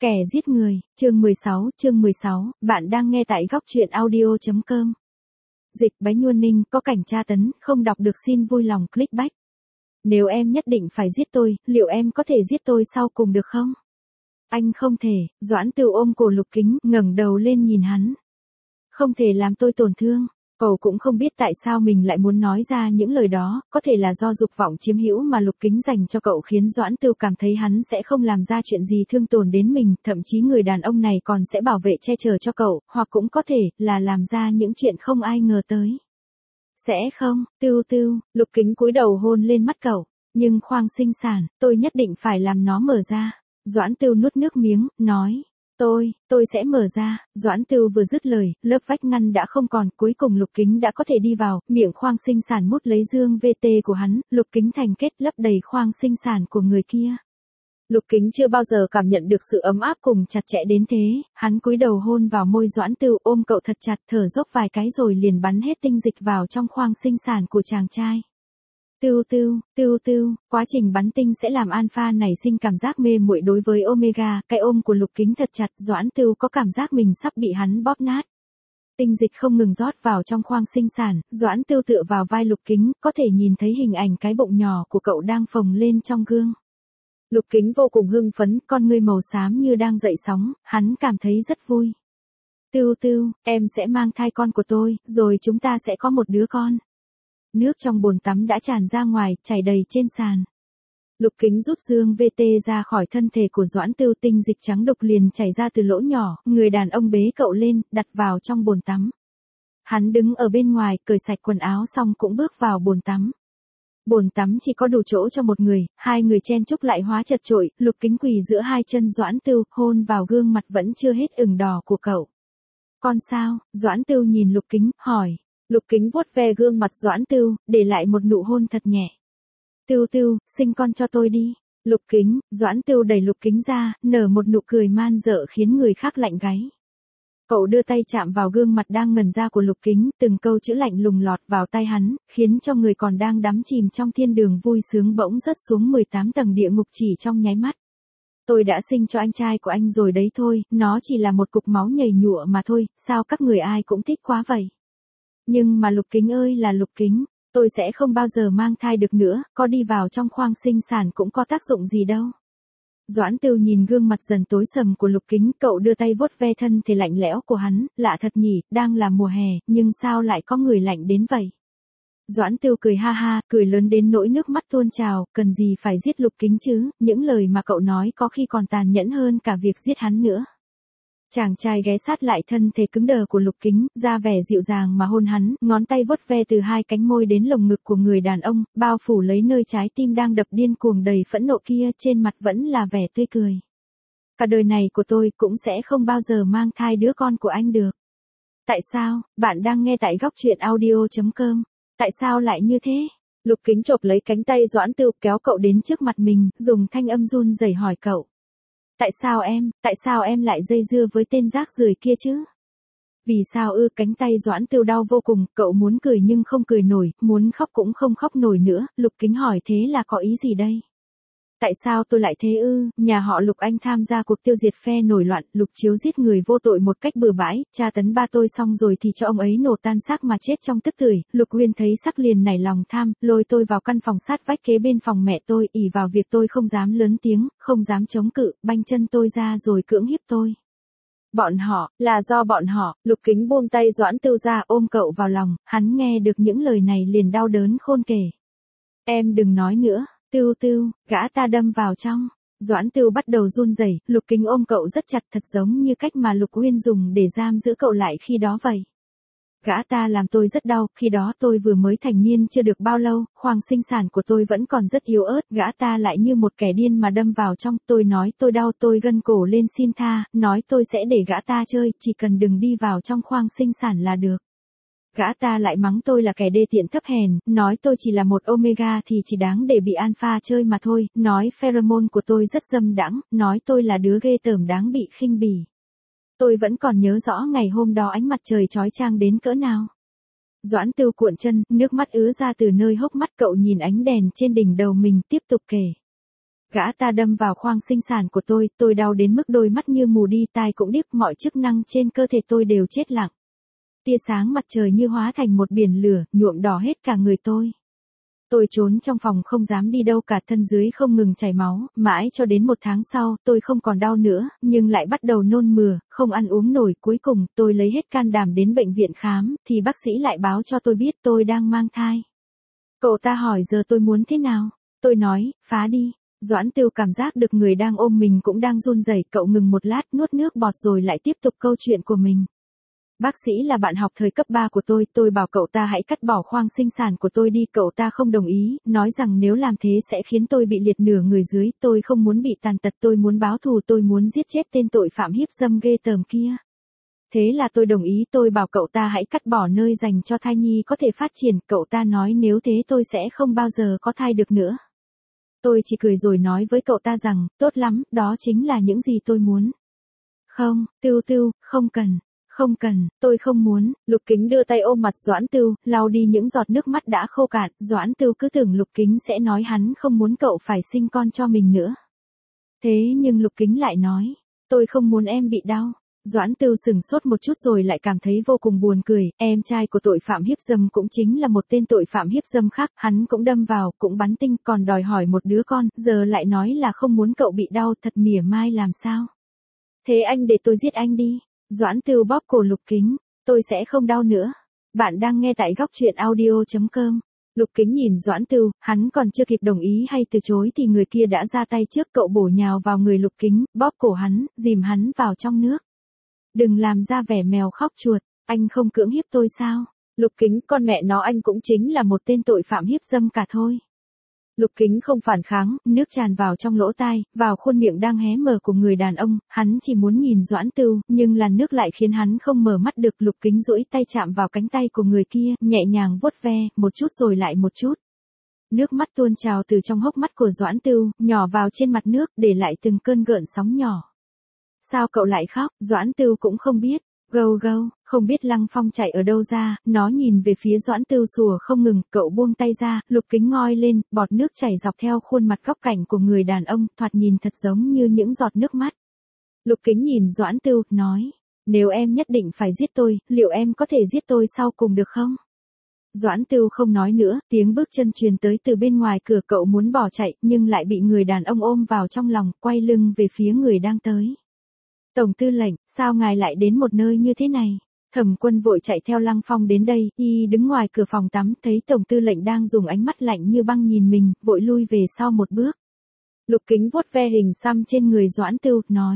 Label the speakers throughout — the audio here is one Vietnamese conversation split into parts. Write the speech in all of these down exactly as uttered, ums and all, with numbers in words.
Speaker 1: Kẻ giết người, chương mười sáu, chương mười sáu, bạn đang nghe tại góc truyện audio chấm com. Dịch Bái Nhuần Ninh có cảnh tra tấn, không đọc được xin vui lòng click back. Nếu em nhất định phải giết tôi, liệu em có thể giết tôi sau cùng được không? Anh không thể, Doãn Tưu ôm cổ Lục Kính, ngẩng đầu lên nhìn hắn. Không thể làm tôi tổn thương. Cậu cũng không biết tại sao mình lại muốn nói ra những lời đó, có thể là do dục vọng chiếm hữu mà Lục Kính dành cho cậu khiến Doãn Tưu cảm thấy hắn sẽ không làm ra chuyện gì thương tổn đến mình, thậm chí người đàn ông này còn sẽ bảo vệ che chở cho cậu, hoặc cũng có thể là làm ra những chuyện không ai ngờ tới. Sẽ không, Tưu Tưu, Lục Kính cúi đầu hôn lên mắt cậu, nhưng khoang sinh sản, tôi nhất định phải làm nó mở ra. Doãn Tưu nuốt nước miếng, nói. Tôi, tôi sẽ mở ra. Doãn Tưu vừa dứt lời, lớp vách ngăn đã không còn, cuối cùng Lục Kính đã có thể đi vào, miệng khoang sinh sản mút lấy dương vê tê của hắn, Lục Kính thành kết lấp đầy khoang sinh sản của người kia. Lục Kính chưa bao giờ cảm nhận được sự ấm áp cùng chặt chẽ đến thế, hắn cúi đầu hôn vào môi Doãn Tưu, ôm cậu thật chặt, thở dốc vài cái rồi liền bắn hết tinh dịch vào trong khoang sinh sản của chàng trai. Tưu Tưu, Tưu Tưu, quá trình bắn tinh sẽ làm alpha nảy sinh cảm giác mê muội đối với omega, cái ôm của Lục Kính thật chặt, Doãn Tưu có cảm giác mình sắp bị hắn bóp nát. Tinh dịch không ngừng rót vào trong khoang sinh sản, Doãn Tưu tựa vào vai Lục Kính, có thể nhìn thấy hình ảnh cái bụng nhỏ của cậu đang phồng lên trong gương. Lục Kính vô cùng hưng phấn, con ngươi màu xám như đang dậy sóng, hắn cảm thấy rất vui. Tưu Tưu, em sẽ mang thai con của tôi, rồi chúng ta sẽ có một đứa con. Nước trong bồn tắm đã tràn ra ngoài, chảy đầy trên sàn. Lục Kính rút dương vê tê ra khỏi thân thể của Doãn Tưu, tinh dịch trắng đục liền chảy ra từ lỗ nhỏ, người đàn ông bế cậu lên, đặt vào trong bồn tắm. Hắn đứng ở bên ngoài, cởi sạch quần áo xong cũng bước vào bồn tắm. Bồn tắm chỉ có đủ chỗ cho một người, hai người chen chúc lại hóa chật chội, Lục Kính quỳ giữa hai chân Doãn Tưu, hôn vào gương mặt vẫn chưa hết ửng đỏ của cậu. Con sao? Doãn Tưu nhìn Lục Kính, hỏi. Lục Kính vuốt ve gương mặt Doãn Tưu, để lại một nụ hôn thật nhẹ. Tưu Tưu, sinh con cho tôi đi. Lục Kính, Doãn Tưu đẩy Lục Kính ra, nở một nụ cười man dợ khiến người khác lạnh gáy. Cậu đưa tay chạm vào gương mặt đang ngần ra của Lục Kính, từng câu chữ lạnh lùng lọt vào tai hắn, khiến cho người còn đang đắm chìm trong thiên đường vui sướng bỗng rớt xuống mười tám tầng địa ngục chỉ trong nháy mắt. Tôi đã sinh cho anh trai của anh rồi đấy thôi, nó chỉ là một cục máu nhầy nhụa mà thôi, sao các người ai cũng thích quá vậy. Nhưng mà Lục Kính ơi là Lục Kính, tôi sẽ không bao giờ mang thai được nữa, có đi vào trong khoang sinh sản cũng có tác dụng gì đâu. Doãn Tưu nhìn gương mặt dần tối sầm của Lục Kính, cậu đưa tay vuốt ve thân thể lạnh lẽo của hắn, lạ thật nhỉ, đang là mùa hè, nhưng sao lại có người lạnh đến vậy. Doãn Tưu cười ha ha, cười lớn đến nỗi nước mắt tuôn trào, cần gì phải giết Lục Kính chứ, những lời mà cậu nói có khi còn tàn nhẫn hơn cả việc giết hắn nữa. Chàng trai ghé sát lại thân thể cứng đờ của Lục Kính, ra vẻ dịu dàng mà hôn hắn, ngón tay vuốt ve từ hai cánh môi đến lồng ngực của người đàn ông, bao phủ lấy nơi trái tim đang đập điên cuồng đầy phẫn nộ kia, trên mặt vẫn là vẻ tươi cười. Cả đời này của tôi cũng sẽ không bao giờ mang thai đứa con của anh được. Tại sao? Bạn đang nghe tại góc truyện audio chấm com. Tại sao lại như thế? Lục Kính chộp lấy cánh tay Doãn Tưu, kéo cậu đến trước mặt mình, dùng thanh âm run rẩy hỏi cậu. Tại sao em, tại sao em lại dây dưa với tên rác rưởi kia chứ? Vì sao ư? Cánh tay Doãn Tưu đau vô cùng, cậu muốn cười nhưng không cười nổi, muốn khóc cũng không khóc nổi nữa, Lục Kính hỏi thế là có ý gì đây? Tại sao tôi lại thế ư? Nhà họ Lục anh tham gia cuộc tiêu diệt phe nổi loạn, Lục Chiếu giết người vô tội một cách bừa bãi, tra tấn ba tôi xong rồi thì cho ông ấy nổ tan xác mà chết trong tức tưởi. Lục Uyên thấy sắc liền nảy lòng tham, lôi tôi vào căn phòng sát vách kế bên phòng mẹ tôi, ỷ vào việc tôi không dám lớn tiếng, không dám chống cự, banh chân tôi ra rồi cưỡng hiếp tôi. Bọn họ, là do bọn họ. Lục Kính buông tay Doãn Tưu ra, ôm cậu vào lòng, hắn nghe được những lời này liền đau đớn khôn kể. Em đừng nói nữa. Tưu Tưu, gã ta đâm vào trong. Doãn Tưu bắt đầu run rẩy, Lục Kính ôm cậu rất chặt, thật giống như cách mà Lục Uyên dùng để giam giữ cậu lại khi đó vậy. Gã ta làm tôi rất đau, khi đó tôi vừa mới thành niên chưa được bao lâu, khoang sinh sản của tôi vẫn còn rất yếu ớt, gã ta lại như một kẻ điên mà đâm vào trong, tôi nói tôi đau, tôi gân cổ lên xin tha, nói tôi sẽ để gã ta chơi, chỉ cần đừng đi vào trong khoang sinh sản là được. Gã ta lại mắng tôi là kẻ đê tiện thấp hèn, nói tôi chỉ là một omega thì chỉ đáng để bị alpha chơi mà thôi, nói pheromone của tôi rất dâm đãng, nói tôi là đứa ghê tởm đáng bị khinh bỉ. Tôi vẫn còn nhớ rõ ngày hôm đó ánh mặt trời chói chang đến cỡ nào. Doãn Tưu cuộn chân, nước mắt ứa ra từ nơi hốc mắt, cậu nhìn ánh đèn trên đỉnh đầu mình, tiếp tục kể. Gã ta đâm vào khoang sinh sản của tôi, tôi đau đến mức đôi mắt như mù đi, tai cũng điếc, mọi chức năng trên cơ thể tôi đều chết lặng. Tia sáng mặt trời như hóa thành một biển lửa, nhuộm đỏ hết cả người tôi. Tôi trốn trong phòng không dám đi đâu cả, thân dưới không ngừng chảy máu, mãi cho đến một tháng sau, tôi không còn đau nữa, nhưng lại bắt đầu nôn mửa, không ăn uống nổi, cuối cùng, tôi lấy hết can đảm đến bệnh viện khám, thì bác sĩ lại báo cho tôi biết tôi đang mang thai. Cậu ta hỏi giờ tôi muốn thế nào? Tôi nói, phá đi. Doãn Tưu cảm giác được người đang ôm mình cũng đang run rẩy, cậu ngừng một lát nuốt nước bọt rồi lại tiếp tục câu chuyện của mình. Bác sĩ là bạn học thời cấp ba của tôi, tôi bảo cậu ta hãy cắt bỏ khoang sinh sản của tôi đi, cậu ta không đồng ý, nói rằng nếu làm thế sẽ khiến tôi bị liệt nửa người dưới, tôi không muốn bị tàn tật, tôi muốn báo thù, tôi muốn giết chết tên tội phạm hiếp dâm ghê tởm kia. Thế là tôi đồng ý, tôi bảo cậu ta hãy cắt bỏ nơi dành cho thai nhi có thể phát triển, cậu ta nói nếu thế tôi sẽ không bao giờ có thai được nữa. Tôi chỉ cười rồi nói với cậu ta rằng, tốt lắm, đó chính là những gì tôi muốn. Không, Tưu Tưu, không cần. Không cần, tôi không muốn. Lục Kính đưa tay ôm mặt Doãn Tưu, lau đi những giọt nước mắt đã khô cạn. Doãn Tưu cứ tưởng Lục Kính sẽ nói hắn không muốn cậu phải sinh con cho mình nữa. Thế nhưng Lục Kính lại nói, tôi không muốn em bị đau. Doãn Tưu sửng sốt một chút rồi lại cảm thấy vô cùng buồn cười, em trai của tội phạm hiếp dâm cũng chính là một tên tội phạm hiếp dâm khác, hắn cũng đâm vào, cũng bắn tinh, còn đòi hỏi một đứa con, giờ lại nói là không muốn cậu bị đau, thật mỉa mai làm sao. Thế anh để tôi giết anh đi. Doãn Tưu bóp cổ Lục Kính, tôi sẽ không đau nữa. Bạn đang nghe tại góc truyện audio chấm com. Lục Kính nhìn Doãn Tưu, hắn còn chưa kịp đồng ý hay từ chối thì người kia đã ra tay trước, cậu bổ nhào vào người Lục Kính, bóp cổ hắn, dìm hắn vào trong nước. Đừng làm ra vẻ mèo khóc chuột, anh không cưỡng hiếp tôi sao? Lục Kính, con mẹ nó anh cũng chính là một tên tội phạm hiếp dâm cả thôi. Lục Kính không phản kháng, nước tràn vào trong lỗ tai, vào khuôn miệng đang hé mở của người đàn ông, hắn chỉ muốn nhìn Doãn Tưu, nhưng làn nước lại khiến hắn không mở mắt được. Lục Kính duỗi tay chạm vào cánh tay của người kia, nhẹ nhàng vuốt ve, một chút rồi lại một chút. Nước mắt tuôn trào từ trong hốc mắt của Doãn Tưu, nhỏ vào trên mặt nước, để lại từng cơn gợn sóng nhỏ. Sao cậu lại khóc? Doãn Tưu cũng không biết. Gâu gâu, không biết Lăng Phong chạy ở đâu ra, nó nhìn về phía Doãn Tưu sủa không ngừng, cậu buông tay ra, Lục Kính ngoi lên, bọt nước chảy dọc theo khuôn mặt góc cạnh của người đàn ông, thoạt nhìn thật giống như những giọt nước mắt. Lục Kính nhìn Doãn Tưu, nói, nếu em nhất định phải giết tôi, liệu em có thể giết tôi sau cùng được không? Doãn Tưu không nói nữa, tiếng bước chân truyền tới từ bên ngoài cửa, cậu muốn bỏ chạy, nhưng lại bị người đàn ông ôm vào trong lòng, quay lưng về phía người đang tới. Tổng tư lệnh, sao ngài lại đến một nơi như thế này? Thẩm Quân vội chạy theo Lăng Phong đến đây, y đứng ngoài cửa phòng tắm, thấy tổng tư lệnh đang dùng ánh mắt lạnh như băng nhìn mình, vội lui về sau một bước. Lục Kính vuốt ve hình xăm trên người Doãn Tưu, nói.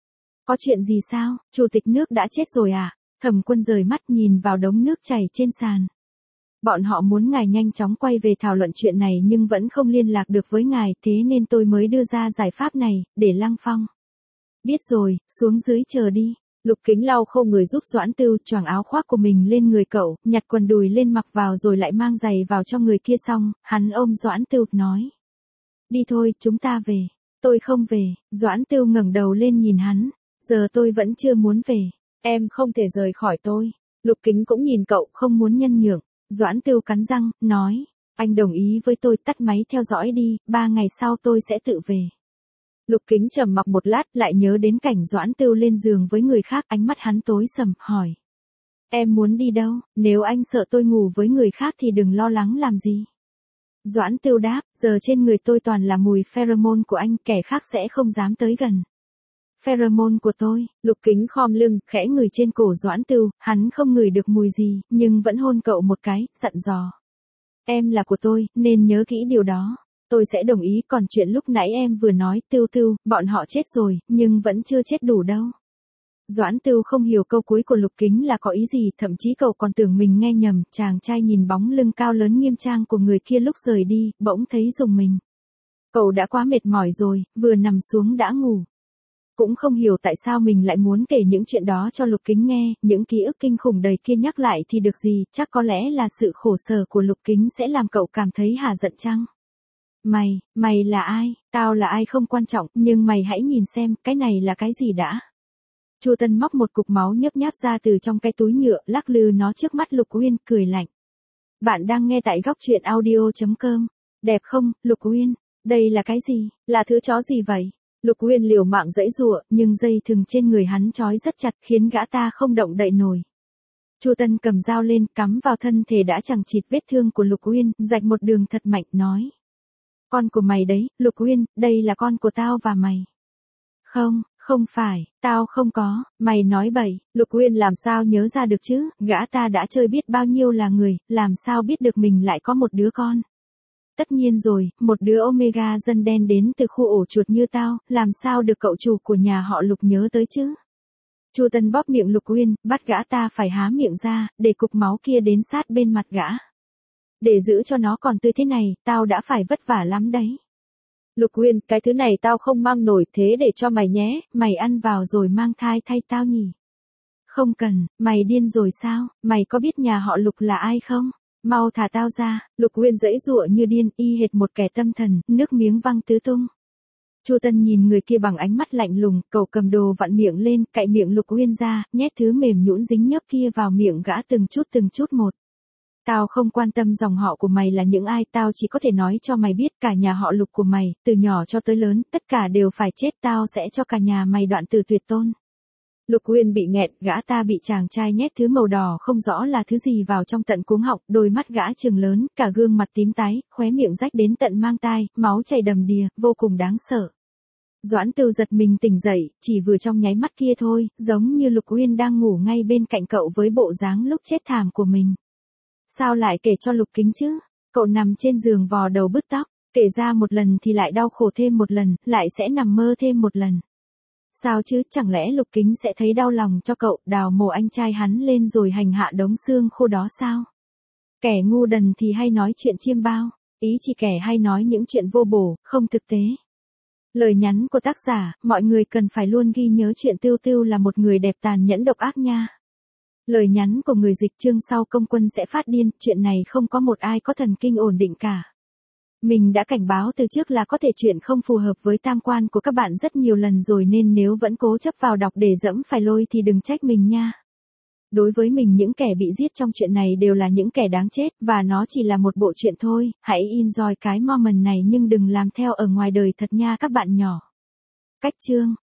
Speaker 1: Có chuyện gì sao, chủ tịch nước đã chết rồi à? Thẩm Quân rời mắt nhìn vào đống nước chảy trên sàn. Bọn họ muốn ngài nhanh chóng quay về thảo luận chuyện này nhưng vẫn không liên lạc được với ngài, thế nên tôi mới đưa ra giải pháp này, để Lăng Phong. Biết rồi, xuống dưới chờ đi. Lục Kính lau khô người giúp Doãn Tưu, choàng áo khoác của mình lên người cậu, nhặt quần đùi lên mặc vào rồi lại mang giày vào cho người kia xong, hắn ôm Doãn Tưu, nói. Đi thôi, chúng ta về. Tôi không về. Doãn Tưu ngẩng đầu lên nhìn hắn. Giờ tôi vẫn chưa muốn về. Em không thể rời khỏi tôi. Lục Kính cũng nhìn cậu, không muốn nhân nhượng. Doãn Tưu cắn răng, nói. Anh đồng ý với tôi, tắt máy theo dõi đi, ba ngày sau tôi sẽ tự về. Lục Kính trầm mặc một lát, lại nhớ đến cảnh Doãn Tưu lên giường với người khác, ánh mắt hắn tối sầm, hỏi. Em muốn đi đâu? Nếu anh sợ tôi ngủ với người khác thì đừng lo lắng làm gì. Doãn Tưu đáp, giờ trên người tôi toàn là mùi pheromone của anh, kẻ khác sẽ không dám tới gần. Pheromone của tôi. Lục Kính khom lưng, khẽ ngửi trên cổ Doãn Tưu, hắn không ngửi được mùi gì, nhưng vẫn hôn cậu một cái, dặn dò. Em là của tôi, nên nhớ kỹ điều đó. Tôi sẽ đồng ý, còn chuyện lúc nãy em vừa nói, Tưu Tưu, bọn họ chết rồi, nhưng vẫn chưa chết đủ đâu. Doãn Tưu không hiểu câu cuối của Lục Kính là có ý gì, thậm chí cậu còn tưởng mình nghe nhầm, chàng trai nhìn bóng lưng cao lớn nghiêm trang của người kia lúc rời đi, bỗng thấy rùng mình. Cậu đã quá mệt mỏi rồi, vừa nằm xuống đã ngủ. Cũng không hiểu tại sao mình lại muốn kể những chuyện đó cho Lục Kính nghe, những ký ức kinh khủng đầy kia nhắc lại thì được gì, chắc có lẽ là sự khổ sở của Lục Kính sẽ làm cậu cảm thấy hả giận chăng? Mày, mày là ai? Tao là ai không quan trọng, nhưng mày hãy nhìn xem, cái này là cái gì đã? Chu Tân móc một cục máu nhấp nháp ra từ trong cái túi nhựa, lắc lư nó trước mắt Lục Uyên, cười lạnh. Bạn đang nghe tại góc truyện audio chấm com. Đẹp không, Lục Uyên? Đây là cái gì? Là thứ chó gì vậy? Lục Uyên liều mạng giãy giụa, nhưng dây thừng trên người hắn trói rất chặt khiến gã ta không động đậy nổi. Chu Tân cầm dao lên, cắm vào thân thể đã chằng chịt vết thương của Lục Uyên, rạch một đường thật mạnh, nói. Con của mày đấy, Lục Uyên, đây là con của tao và mày. Không, không phải, tao không có, mày nói bậy. Lục Uyên làm sao nhớ ra được chứ, gã ta đã chơi biết bao nhiêu là người, làm sao biết được mình lại có một đứa con. Tất nhiên rồi, một đứa Omega dân đen đến từ khu ổ chuột như tao, làm sao được cậu chủ của nhà họ Lục nhớ tới chứ. Chu Tân bóp miệng Lục Uyên, bắt gã ta phải há miệng ra, để cục máu kia đến sát bên mặt gã. Để giữ cho nó còn tươi thế này, tao đã phải vất vả lắm đấy. Lục Uyên, cái thứ này tao không mang nổi, thế để cho mày nhé, mày ăn vào rồi mang thai thay tao nhỉ. Không cần, mày điên rồi sao, mày có biết nhà họ Lục là ai không? Mau thả tao ra. Lục Uyên giãy giụa như điên, y hệt một kẻ tâm thần, nước miếng văng tứ tung. Chu Tân nhìn người kia bằng ánh mắt lạnh lùng, cậu cầm đồ vặn miệng lên, cạy miệng Lục Uyên ra, nhét thứ mềm nhũn dính nhớp kia vào miệng gã từng chút từng chút một. Tao không quan tâm dòng họ của mày là những ai, tao chỉ có thể nói cho mày biết cả nhà họ Lục của mày, từ nhỏ cho tới lớn, tất cả đều phải chết, tao sẽ cho cả nhà mày đoạn tử tuyệt tôn. Lục Uyên bị nghẹn, gã ta bị chàng trai nhét thứ màu đỏ không rõ là thứ gì vào trong tận cuống họng, đôi mắt gã trừng lớn, cả gương mặt tím tái, khóe miệng rách đến tận mang tai, máu chảy đầm đìa, vô cùng đáng sợ. Doãn Tưu giật mình tỉnh dậy, chỉ vừa trong nháy mắt kia thôi, giống như Lục Uyên đang ngủ ngay bên cạnh cậu với bộ dáng lúc chết thảm của mình. Sao lại kể cho Lục Kính chứ? Cậu nằm trên giường vò đầu bứt tóc, kể ra một lần thì lại đau khổ thêm một lần, lại sẽ nằm mơ thêm một lần. Sao chứ, chẳng lẽ Lục Kính sẽ thấy đau lòng cho cậu, đào mồ anh trai hắn lên rồi hành hạ đống xương khô đó sao? Kẻ ngu đần thì hay nói chuyện chiêm bao, ý chỉ kẻ hay nói những chuyện vô bổ, không thực tế. Lời nhắn của tác giả, mọi người cần phải luôn ghi nhớ chuyện Tưu Tưu là một người đẹp tàn nhẫn độc ác nha. Lời nhắn của người dịch chương sau công quân sẽ phát điên, chuyện này không có một ai có thần kinh ổn định cả. Mình đã cảnh báo từ trước là có thể chuyện không phù hợp với tam quan của các bạn rất nhiều lần rồi, nên nếu vẫn cố chấp vào đọc để dẫm phải lôi thì đừng trách mình nha. Đối với mình, những kẻ bị giết trong chuyện này đều là những kẻ đáng chết, và nó chỉ là một bộ truyện thôi, hãy enjoy cái moment này nhưng đừng làm theo ở ngoài đời thật nha các bạn nhỏ. Cách chương